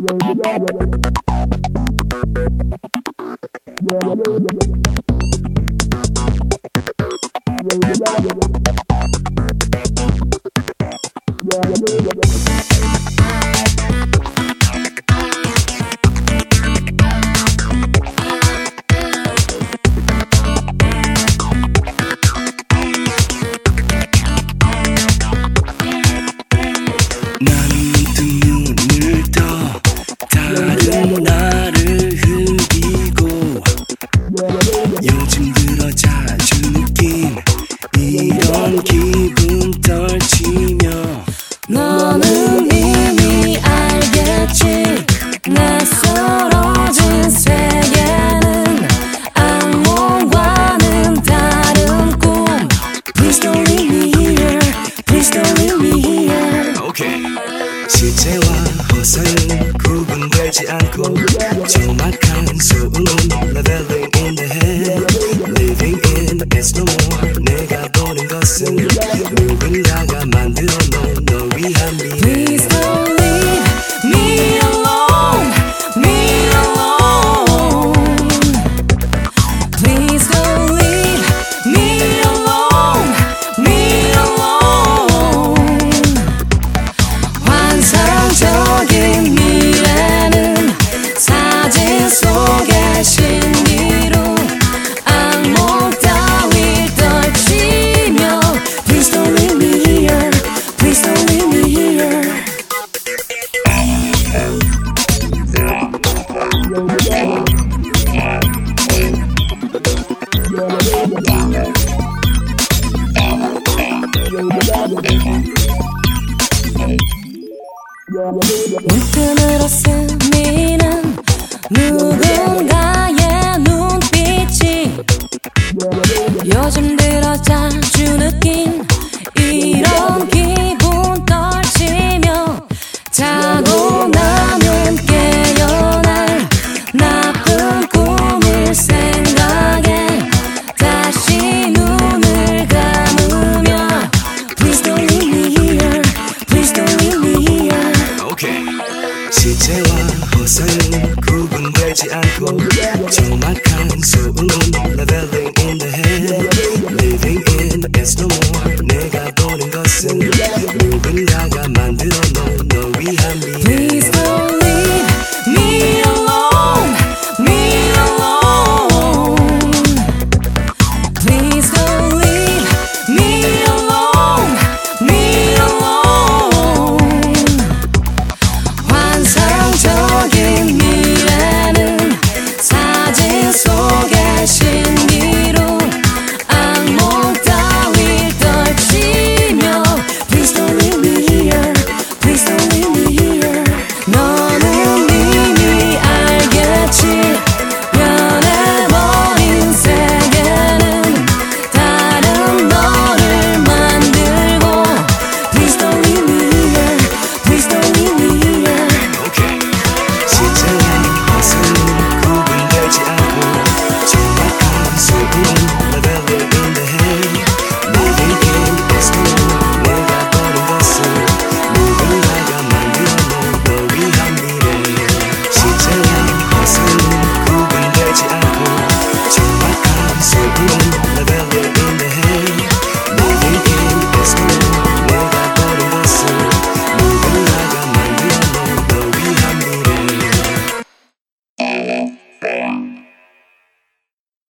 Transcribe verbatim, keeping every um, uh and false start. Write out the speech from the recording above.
실제와 허상은 구분되지 않고 정확한 소음은 leveling in the head. Living in it's no more. 내가 보는 것은 누군가가 만들어 놓은 널 위한 미래. Please don't leave me alone, me alone. Please don't leave me alone, me alone. 환상적인 미래는 사진 속의 신비로 악몽 따위 떨치며 Please don't leave me here, please don't leave me here. 문틈으로 스미는 누군가의 눈빛이 요즘 들어 자주 느낀 이런 기분 떨치며 자고 나면 깨어날 나쁜 꿈일 생각에 다시 눈을 감으며 Please don't leave me here, please don't leave me here. Okay. 실제와 허상은 구분되지 않고 정확한 소음은 leveling in the head. Living in it's no more. 내가 보는 것은 누군가가 만들어 놓은 널 위한 미래. Please don't